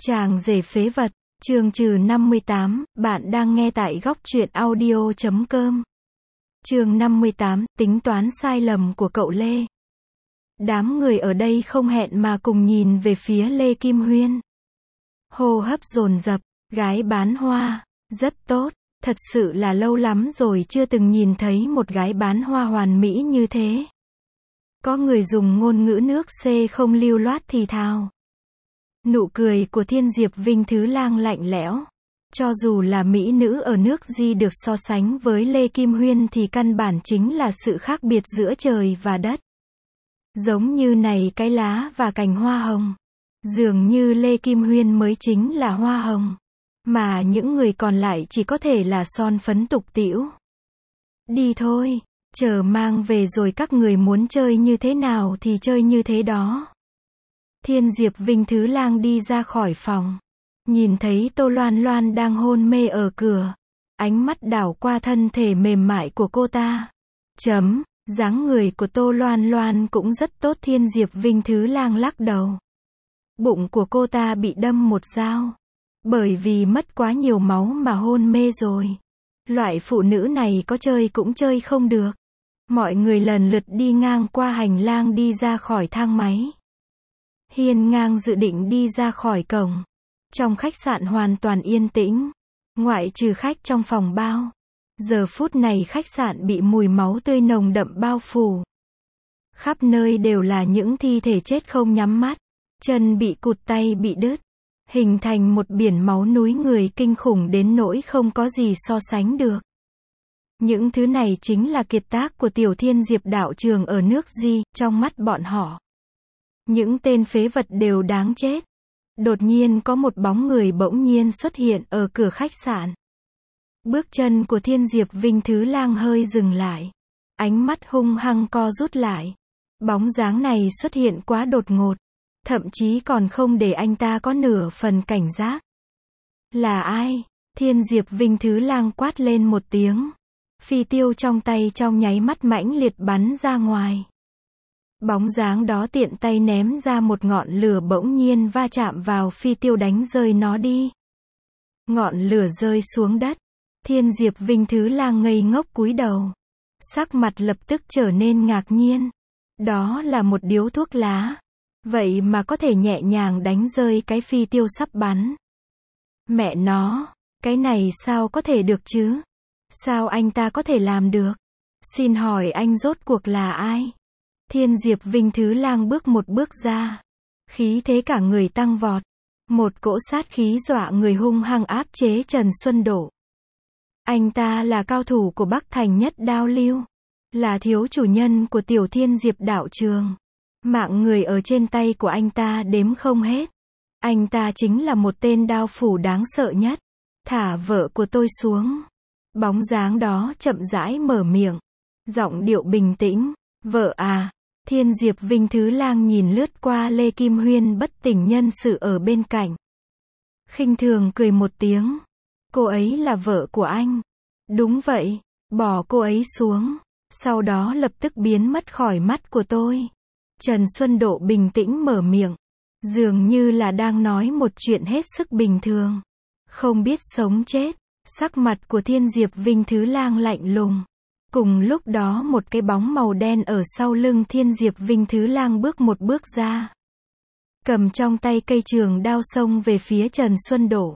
Chàng rể phế vật, chương trừ 58, bạn đang nghe tại góc truyện audio.com. Chương 58, tính toán sai lầm của cậu Lê. Đám người ở đây không hẹn mà cùng nhìn về phía Lê Kim Huyên. Hô hấp dồn dập, gái bán hoa, rất tốt, thật sự là lâu lắm rồi chưa từng nhìn thấy một gái bán hoa hoàn mỹ như thế. Có người dùng ngôn ngữ nước C không lưu loát thì thào. Nụ cười của Thiên Diệp Vinh Thứ Lang lạnh lẽo. Cho dù là mỹ nữ ở nước Di được so sánh với Lê Kim Huyên thì căn bản chính là sự khác biệt giữa trời và đất. Giống như này cái lá và cành hoa hồng. Dường như Lê Kim Huyên mới chính là hoa hồng. Mà những người còn lại chỉ có thể là son phấn tục tĩu. Đi thôi, chờ mang về rồi các người muốn chơi như thế nào thì chơi như thế đó. Thiên Diệp Vinh Thứ Lang đi ra khỏi phòng. Nhìn thấy Tô Loan Loan đang hôn mê ở cửa. Ánh mắt đảo qua thân thể mềm mại của cô ta. Dáng người của Tô Loan Loan cũng rất tốt. Thiên Diệp Vinh Thứ Lang lắc đầu. Bụng của cô ta bị đâm một dao. Bởi vì mất quá nhiều máu mà hôn mê rồi. Loại phụ nữ này có chơi cũng chơi không được. Mọi người lần lượt đi ngang qua hành lang đi ra khỏi thang máy. Hiên Ngang dự định đi ra khỏi cổng. Trong khách sạn hoàn toàn yên tĩnh. Ngoại trừ khách trong phòng bao. Giờ phút này khách sạn bị mùi máu tươi nồng đậm bao phủ. Khắp nơi đều là những thi thể chết không nhắm mắt. Chân bị cụt, tay bị đứt. Hình thành một biển máu núi người kinh khủng đến nỗi không có gì so sánh được. Những thứ này chính là kiệt tác của Tiểu Thiên Diệp đạo trường ở nước Di, trong mắt bọn họ. Những tên phế vật đều đáng chết. Đột nhiên có một bóng người bỗng nhiên xuất hiện ở cửa khách sạn. Bước chân của Thiên Diệp Vinh Thứ Lang hơi dừng lại. Ánh mắt hung hăng co rút lại. Bóng dáng này xuất hiện quá đột ngột. Thậm chí còn không để anh ta có nửa phần cảnh giác. Là ai? Thiên Diệp Vinh Thứ Lang quát lên một tiếng. Phi tiêu trong tay trong nháy mắt mãnh liệt bắn ra ngoài. Bóng dáng đó tiện tay ném ra một ngọn lửa bỗng nhiên va chạm vào phi tiêu đánh rơi nó đi. Ngọn lửa rơi xuống đất. Thiên Diệp Vinh Thứ Lang ngây ngốc cúi đầu. Sắc mặt lập tức trở nên ngạc nhiên. Đó là một điếu thuốc lá. Vậy mà có thể nhẹ nhàng đánh rơi cái phi tiêu sắp bắn. Mẹ nó, cái này sao có thể được chứ? Sao anh ta có thể làm được? Xin hỏi anh rốt cuộc là ai? Thiên Diệp Vinh Thứ Lang bước một bước ra. Khí thế cả người tăng vọt. Một cỗ sát khí dọa người hung hăng áp chế Trần Xuân Đổ. Anh ta là cao thủ của Bắc Thành Nhất Đao Lưu. Là thiếu chủ nhân của Tiểu Thiên Diệp đạo trường. Mạng người ở trên tay của anh ta đếm không hết. Anh ta chính là một tên đao phủ đáng sợ nhất. Thả vợ của tôi xuống. Bóng dáng đó chậm rãi mở miệng. Giọng điệu bình tĩnh. Vợ à? Thiên Diệp Vinh Thứ Lang nhìn lướt qua Lê Kim Huyên bất tỉnh nhân sự ở bên cạnh. Khinh thường cười một tiếng. Cô ấy là vợ của anh. Đúng vậy, bỏ cô ấy xuống. Sau đó lập tức biến mất khỏi mắt của tôi. Trần Xuân Độ bình tĩnh mở miệng. Dường như là đang nói một chuyện hết sức bình thường. Không biết sống chết. Sắc mặt của Thiên Diệp Vinh Thứ Lang lạnh lùng. Cùng lúc đó một cái bóng màu đen ở sau lưng Thiên Diệp Vinh Thứ Lang bước một bước ra. Cầm trong tay cây trường đao xông về phía Trần Xuân Đổ.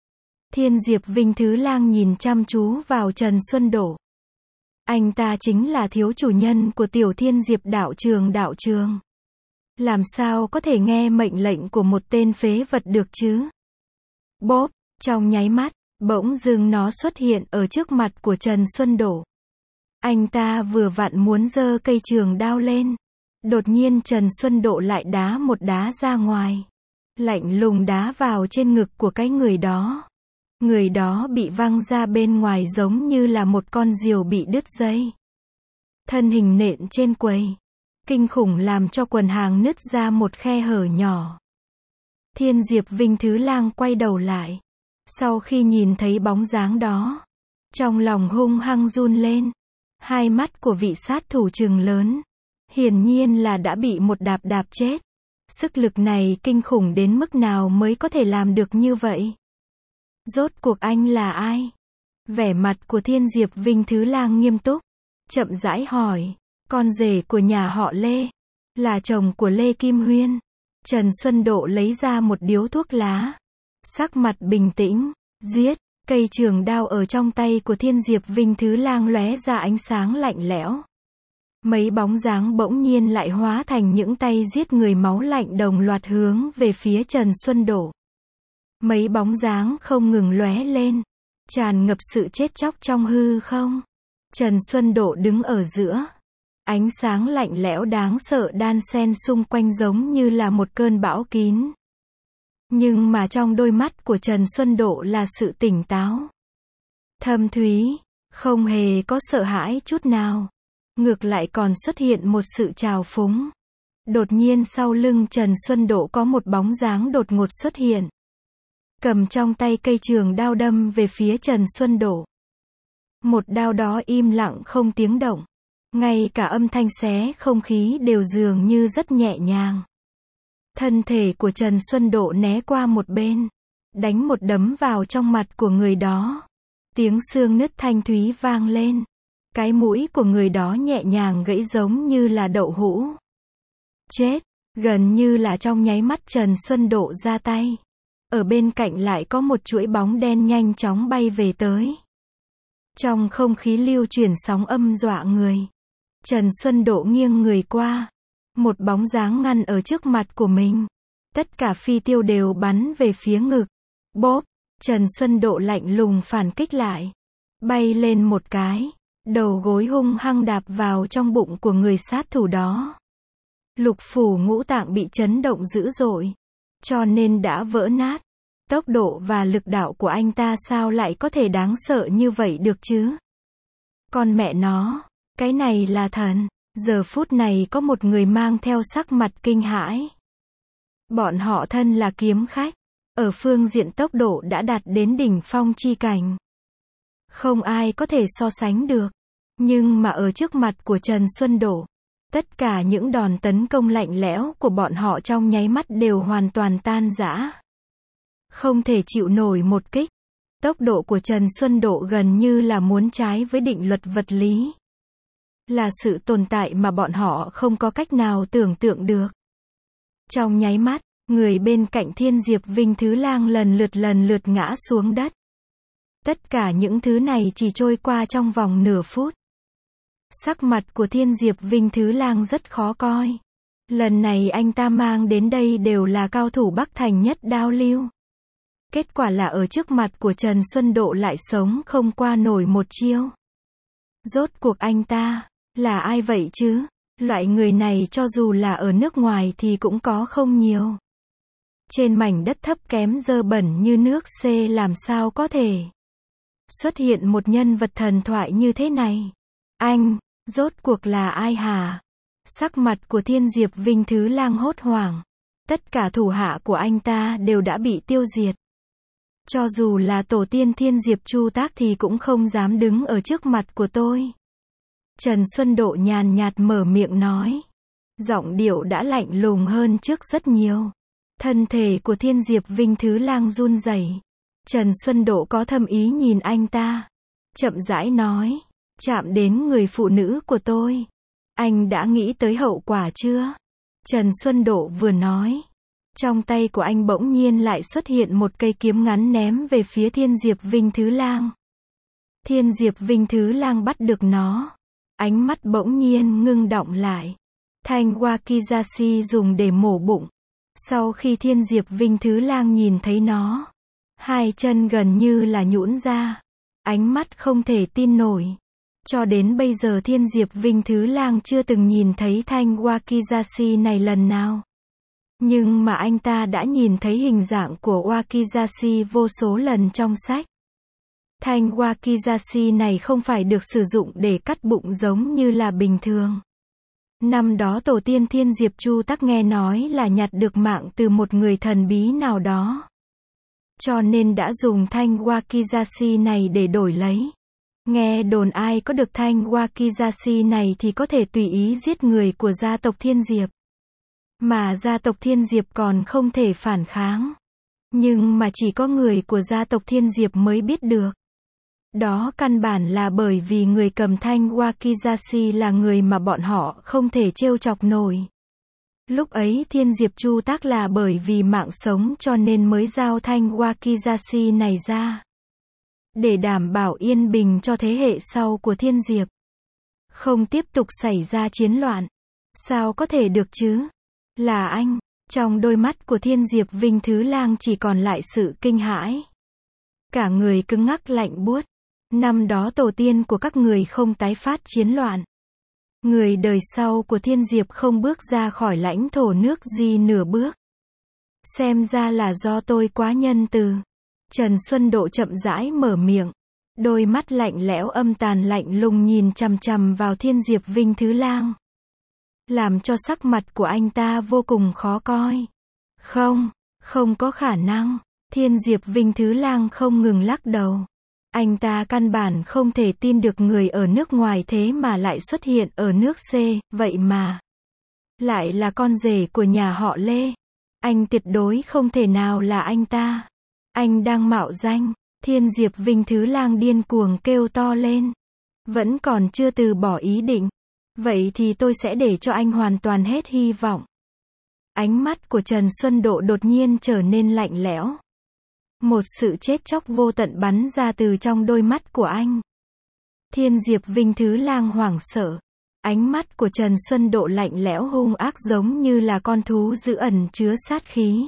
Thiên Diệp Vinh Thứ Lang nhìn chăm chú vào Trần Xuân Đổ. Anh ta chính là thiếu chủ nhân của Tiểu Thiên Diệp đạo trường. Làm sao có thể nghe mệnh lệnh của một tên phế vật được chứ? Bốp, trong nháy mắt, bỗng dưng nó xuất hiện ở trước mặt của Trần Xuân Đổ. Anh ta vừa vặn muốn giơ cây trường đao lên. Đột nhiên Trần Xuân Độ lại đá một đá ra ngoài. Lạnh lùng đá vào trên ngực của cái người đó. Người đó bị văng ra bên ngoài giống như là một con diều bị đứt dây. Thân hình nện trên quầy. Kinh khủng làm cho quần hàng nứt ra một khe hở nhỏ. Thiên Diệp Vinh Thứ Lang quay đầu lại. Sau khi nhìn thấy bóng dáng đó. Trong lòng hung hăng run lên. Hai mắt của vị sát thủ trừng lớn. Hiển nhiên là đã bị một đạp đạp chết. Sức lực này kinh khủng đến mức nào mới có thể làm được như vậy? Rốt cuộc anh là ai? Vẻ mặt của Thiên Diệp Vinh Thứ Lang nghiêm túc, chậm rãi hỏi. Con rể của nhà họ Lê, là chồng của Lê Kim Huyên. Trần Xuân Độ lấy ra một điếu thuốc lá, sắc mặt bình tĩnh, giết. Cây trường đao ở trong tay của Thiên Diệp Vinh Thứ Lang lóe ra ánh sáng lạnh lẽo. Mấy bóng dáng bỗng nhiên lại hóa thành những tay giết người máu lạnh đồng loạt hướng về phía Trần Xuân Độ. Mấy bóng dáng không ngừng lóe lên, tràn ngập sự chết chóc trong hư không. Trần Xuân Độ đứng ở giữa. Ánh sáng lạnh lẽo đáng sợ đan xen xung quanh giống như là một cơn bão kín. Nhưng mà trong đôi mắt của Trần Xuân Độ là sự tỉnh táo, thâm thúy, không hề có sợ hãi chút nào. Ngược lại còn xuất hiện một sự trào phúng. Đột nhiên sau lưng Trần Xuân Độ có một bóng dáng đột ngột xuất hiện. Cầm trong tay cây trường đao đâm về phía Trần Xuân Độ. Một đao đó im lặng không tiếng động. Ngay cả âm thanh xé không khí đều dường như rất nhẹ nhàng. Thân thể của Trần Xuân Độ né qua một bên, đánh một đấm vào trong mặt của người đó. Tiếng xương nứt thanh thúy vang lên. Cái mũi của người đó nhẹ nhàng gãy giống như là đậu hũ. Chết, gần như là trong nháy mắt Trần Xuân Độ ra tay. Ở bên cạnh lại có một chuỗi bóng đen nhanh chóng bay về tới. Trong không khí lưu chuyển sóng âm dọa người. Trần Xuân Độ nghiêng người qua. Một bóng dáng ngăn ở trước mặt của mình. Tất cả phi tiêu đều bắn về phía ngực. Bốp, Trần Xuân Độ lạnh lùng phản kích lại. Bay lên một cái. Đầu gối hung hăng đạp vào trong bụng của người sát thủ đó. Lục phủ ngũ tạng bị chấn động dữ dội, cho nên đã vỡ nát. Tốc độ và lực đạo của anh ta sao lại có thể đáng sợ như vậy được chứ? Con mẹ nó, cái này là thần. Giờ phút này có một người mang theo sắc mặt kinh hãi. Bọn họ thân là kiếm khách, ở phương diện tốc độ đã đạt đến đỉnh phong chi cảnh. Không ai có thể so sánh được. Nhưng mà ở trước mặt của Trần Xuân Độ, tất cả những đòn tấn công lạnh lẽo của bọn họ trong nháy mắt đều hoàn toàn tan rã. Không thể chịu nổi một kích. Tốc độ của Trần Xuân Độ gần như là muốn trái với định luật vật lý. Là sự tồn tại mà bọn họ không có cách nào tưởng tượng được. Trong nháy mắt, người bên cạnh Thiên Diệp Vinh Thứ Lang lần lượt ngã xuống đất. Tất cả những thứ này chỉ trôi qua trong vòng nửa phút. Sắc mặt của Thiên Diệp Vinh Thứ Lang rất khó coi. Lần này anh ta mang đến đây đều là cao thủ Bắc Thành nhất đao lưu. Kết quả là ở trước mặt của Trần Xuân Độ lại sống không qua nổi một chiêu. Rốt cuộc anh ta là ai vậy chứ? Loại người này cho dù là ở nước ngoài thì cũng có không nhiều. Trên mảnh đất thấp kém dơ bẩn như nước C làm sao có thể xuất hiện một nhân vật thần thoại như thế này? Anh, rốt cuộc là ai hả? Sắc mặt của Thiên Diệp Vinh Thứ Lang hốt hoảng. Tất cả thủ hạ của anh ta đều đã bị tiêu diệt. Cho dù là tổ tiên Thiên Diệp Chu Tác thì cũng không dám đứng ở trước mặt của tôi. Trần Xuân Độ nhàn nhạt mở miệng nói. Giọng điệu đã lạnh lùng hơn trước rất nhiều. Thân thể của Thiên Diệp Vinh Thứ Lang run rẩy. Trần Xuân Độ có thâm ý nhìn anh ta. Chậm rãi nói. Chạm đến người phụ nữ của tôi. Anh đã nghĩ tới hậu quả chưa? Trần Xuân Độ vừa nói. Trong tay của anh bỗng nhiên lại xuất hiện một cây kiếm ngắn ném về phía Thiên Diệp Vinh Thứ Lang. Thiên Diệp Vinh Thứ Lang bắt được nó. Ánh mắt bỗng nhiên ngưng đọng lại. Thanh Wakizashi dùng để mổ bụng. Sau khi Thiên Diệp Vinh Thứ Lang nhìn thấy nó, hai chân gần như là nhũn ra. Ánh mắt không thể tin nổi. Cho đến bây giờ Thiên Diệp Vinh Thứ Lang chưa từng nhìn thấy thanh Wakizashi này lần nào. Nhưng mà anh ta đã nhìn thấy hình dạng của Wakizashi vô số lần trong sách. Thanh Wakizashi này không phải được sử dụng để cắt bụng giống như là bình thường. Năm đó tổ tiên Thiên Diệp Chu Tác nghe nói là nhặt được mạng từ một người thần bí nào đó. Cho nên đã dùng thanh Wakizashi này để đổi lấy. Nghe đồn ai có được thanh Wakizashi này thì có thể tùy ý giết người của gia tộc Thiên Diệp. Mà gia tộc Thiên Diệp còn không thể phản kháng. Nhưng mà chỉ có người của gia tộc Thiên Diệp mới biết được. Đó căn bản là bởi vì người cầm thanh Wakizashi là người mà bọn họ không thể trêu chọc nổi. Lúc ấy Thiên Diệp Chu Tác là bởi vì mạng sống cho nên mới giao thanh Wakizashi này ra. Để đảm bảo yên bình cho thế hệ sau của Thiên Diệp. Không tiếp tục xảy ra chiến loạn. Sao có thể được chứ? Là anh. Trong đôi mắt của Thiên Diệp Vinh Thứ Lang chỉ còn lại sự kinh hãi. Cả người cứng ngắc lạnh buốt. Năm đó tổ tiên của các người không tái phát chiến loạn. Người đời sau của Thiên Diệp không bước ra khỏi lãnh thổ nước Di nửa bước. Xem ra là do tôi quá nhân từ. Trần Xuân Độ chậm rãi mở miệng. Đôi mắt lạnh lẽo âm tàn lạnh lùng nhìn chằm chằm vào Thiên Diệp Vinh Thứ Lang. Làm cho sắc mặt của anh ta vô cùng khó coi. Không có khả năng. Thiên Diệp Vinh Thứ Lang không ngừng lắc đầu. Anh ta căn bản không thể tin được người ở nước ngoài thế mà lại xuất hiện ở nước C, vậy mà lại là con rể của nhà họ Lê. Anh tuyệt đối không thể nào là anh ta. Anh đang mạo danh. Thiên Diệp Vinh Thứ Lang điên cuồng kêu to lên. Vẫn còn chưa từ bỏ ý định. Vậy thì tôi sẽ để cho anh hoàn toàn hết hy vọng. Ánh mắt của Trần Xuân Độ đột nhiên trở nên lạnh lẽo. Một sự chết chóc vô tận bắn ra từ trong đôi mắt của anh. Thiên Diệp Vinh Thứ Lang hoảng sợ. Ánh mắt của Trần Xuân Độ lạnh lẽo hung ác giống như là con thú dữ ẩn chứa sát khí.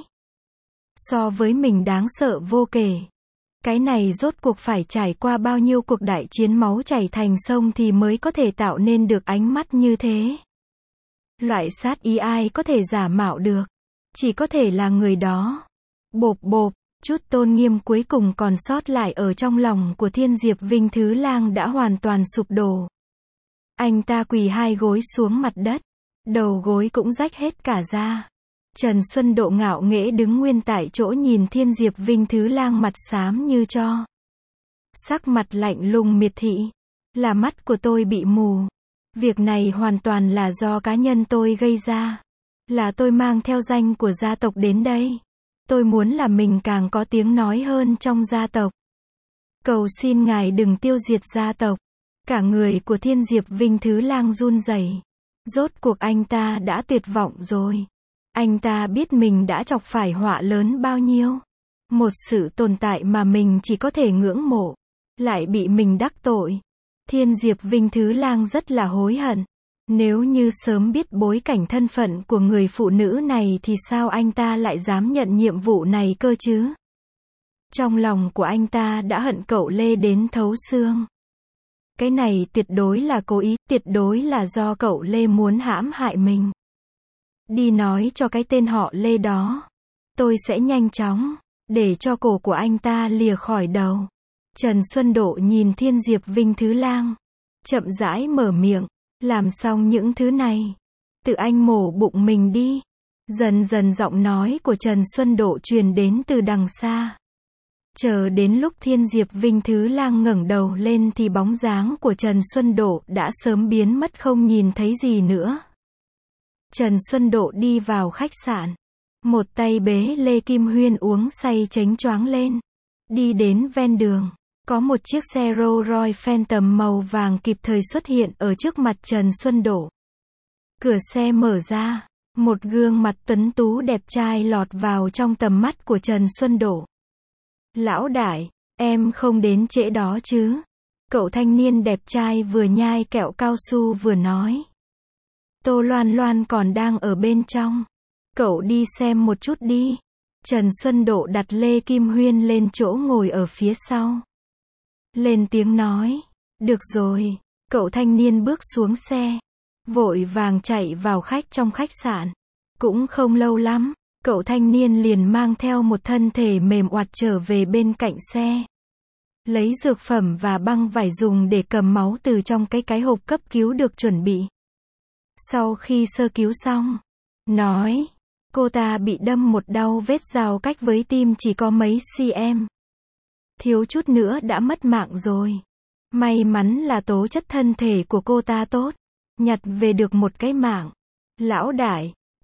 So với mình đáng sợ vô kể. Cái này rốt cuộc phải trải qua bao nhiêu cuộc đại chiến máu chảy thành sông thì mới có thể tạo nên được ánh mắt như thế. Loại sát ý ai có thể giả mạo được. Chỉ có thể là người đó. Bộp bộp. Chút tôn nghiêm cuối cùng còn sót lại ở trong lòng của Thiên Diệp Vinh Thứ Lang đã hoàn toàn sụp đổ. Anh ta quỳ hai gối xuống mặt đất. Đầu gối cũng rách hết cả ra. Trần Xuân Độ ngạo nghễ đứng nguyên tại chỗ nhìn Thiên Diệp Vinh Thứ Lang mặt xám như tro. Sắc mặt lạnh lùng miệt thị. Là mắt của tôi bị mù. Việc này hoàn toàn là do cá nhân tôi gây ra. Là tôi mang theo danh của gia tộc đến đây. Tôi muốn là mình càng có tiếng nói hơn trong gia tộc. Cầu xin ngài đừng tiêu diệt gia tộc. Cả người của Thiên Diệp Vinh Thứ Lang run rẩy. Rốt cuộc anh ta đã tuyệt vọng rồi. Anh ta biết mình đã chọc phải họa lớn bao nhiêu. Một sự tồn tại mà mình chỉ có thể ngưỡng mộ. Lại bị mình đắc tội. Thiên Diệp Vinh Thứ Lang rất là hối hận. Nếu như sớm biết bối cảnh thân phận của người phụ nữ này thì sao anh ta lại dám nhận nhiệm vụ này cơ chứ? Trong lòng của anh ta đã hận cậu Lê đến thấu xương. Cái này tuyệt đối là cố ý, tuyệt đối là do cậu Lê muốn hãm hại mình. Đi nói cho cái tên họ Lê đó. Tôi sẽ nhanh chóng, để cho cổ của anh ta lìa khỏi đầu. Trần Xuân Độ nhìn Thiên Diệp Vinh Thứ Lang. Chậm rãi mở miệng. Làm xong những thứ này. Tự anh mổ bụng mình đi. Dần dần giọng nói của Trần Xuân Độ truyền đến từ đằng xa. Chờ đến lúc Thiên Diệp Vinh Thứ Lang ngẩng đầu lên thì bóng dáng của Trần Xuân Độ đã sớm biến mất không nhìn thấy gì nữa. Trần Xuân Độ đi vào khách sạn. Một tay bế Lê Kim Huyên uống say chánh choáng lên. Đi đến ven đường. Có một chiếc xe Rolls Royce Phantom màu vàng kịp thời xuất hiện ở trước mặt Trần Xuân Độ. Cửa xe mở ra. Một gương mặt tuấn tú đẹp trai lọt vào trong tầm mắt của Trần Xuân Độ. Lão đại, em không đến trễ đó chứ? Cậu thanh niên đẹp trai vừa nhai kẹo cao su vừa nói. Tô Loan Loan còn đang ở bên trong. Cậu đi xem một chút đi. Trần Xuân Độ đặt Lê Kim Huyên lên chỗ ngồi ở phía sau. Lên tiếng nói. Được rồi. Cậu thanh niên bước xuống xe. Vội vàng chạy vào trong khách sạn. Cũng không lâu lắm. Cậu thanh niên liền mang theo một thân thể mềm oặt trở về bên cạnh xe. Lấy dược phẩm và băng vải dùng để cầm máu từ trong cái hộp cấp cứu được chuẩn bị. Sau khi sơ cứu xong. Nói. Cô ta bị đâm một đau vết dao cách với tim chỉ có mấy cm. Thiếu chút nữa đã mất mạng rồi. May mắn là tố chất thân thể của cô ta tốt. Nhặt về được một cái mạng. Lão đại,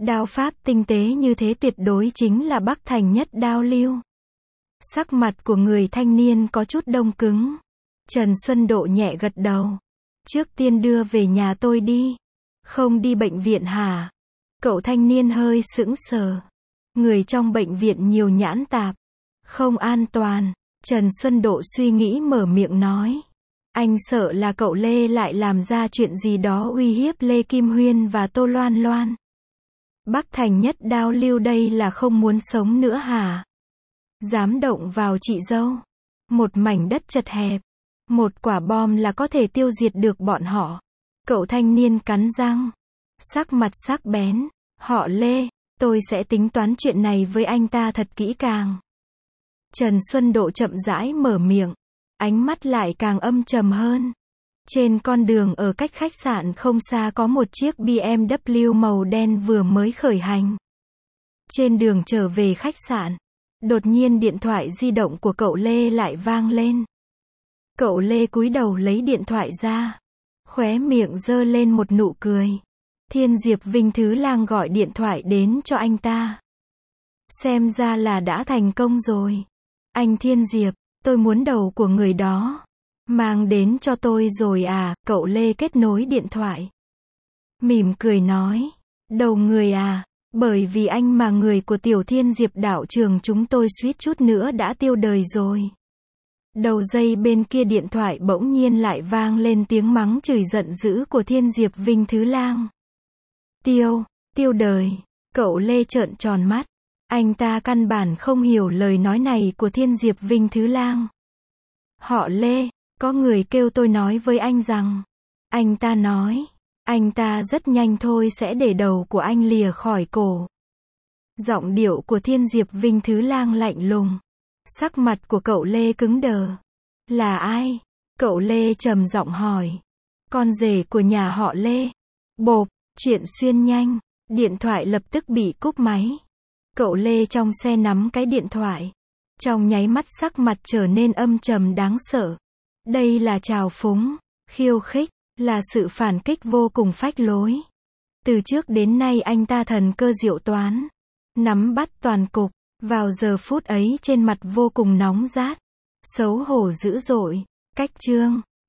Đao pháp tinh tế như thế tuyệt đối chính là Bắc Thành nhất đao lưu. Sắc mặt của người thanh niên có chút đông cứng. Trần Xuân Độ nhẹ gật đầu. Trước tiên đưa về nhà tôi đi. Không đi bệnh viện hả? Cậu thanh niên hơi sững sờ. Người trong bệnh viện nhiều nhãn tạp. Không an toàn. Trần Xuân Độ suy nghĩ mở miệng nói. Anh sợ là cậu Lê lại làm ra chuyện gì đó uy hiếp Lê Kim Huyên và Tô Loan Loan. Bắc Thành nhất đao lưu đây là không muốn sống nữa hả? Dám động vào chị dâu. Một mảnh đất chật hẹp. Một quả bom là có thể tiêu diệt được bọn họ. Cậu thanh niên cắn răng. Sắc mặt sắc bén. Họ Lê, tôi sẽ tính toán chuyện này với anh ta thật kỹ càng. Trần Xuân Độ chậm rãi mở miệng. Ánh mắt lại càng âm trầm hơn. Trên con đường ở cách khách sạn không xa có một chiếc BMW màu đen vừa mới khởi hành. Trên đường trở về khách sạn, đột nhiên điện thoại di động của cậu Lê lại vang lên. Cậu Lê cúi đầu lấy điện thoại ra. Khóe miệng giơ lên một nụ cười. Thiên Diệp Vinh Thứ Lang gọi điện thoại đến cho anh ta. Xem ra là đã thành công rồi. Anh Thiên Diệp, tôi muốn đầu của người đó. Mang đến cho tôi rồi à, cậu Lê kết nối điện thoại. Mỉm cười nói. Đầu người à, bởi vì anh mà người của Tiểu Thiên Diệp đạo trường chúng tôi suýt chút nữa đã tiêu đời rồi. Đầu dây bên kia điện thoại bỗng nhiên lại vang lên tiếng mắng chửi giận dữ của Thiên Diệp Vinh Thứ Lang. Tiêu đời, cậu Lê trợn tròn mắt. Anh ta căn bản không hiểu lời nói này của Thiên Diệp Vinh Thứ Lang. Họ Lê, có người kêu tôi nói với anh rằng. Anh ta nói, anh ta rất nhanh thôi sẽ để đầu của anh lìa khỏi cổ. Giọng điệu của Thiên Diệp Vinh Thứ Lang lạnh lùng. Sắc mặt của cậu Lê cứng đờ. Là ai? Cậu Lê trầm giọng hỏi. Con rể của nhà họ Lê. Bộp, chuyện xuyên nhanh. Điện thoại lập tức bị cúp máy. Cậu Lê trong xe nắm cái điện thoại. Trong nháy mắt sắc mặt trở nên âm trầm đáng sợ. Đây là trào phúng, khiêu khích, là sự phản kích vô cùng phách lối. Từ trước đến nay anh ta thần cơ diệu toán. Nắm bắt toàn cục. Vào giờ phút ấy trên mặt vô cùng nóng rát. Xấu hổ dữ dội. Cách chương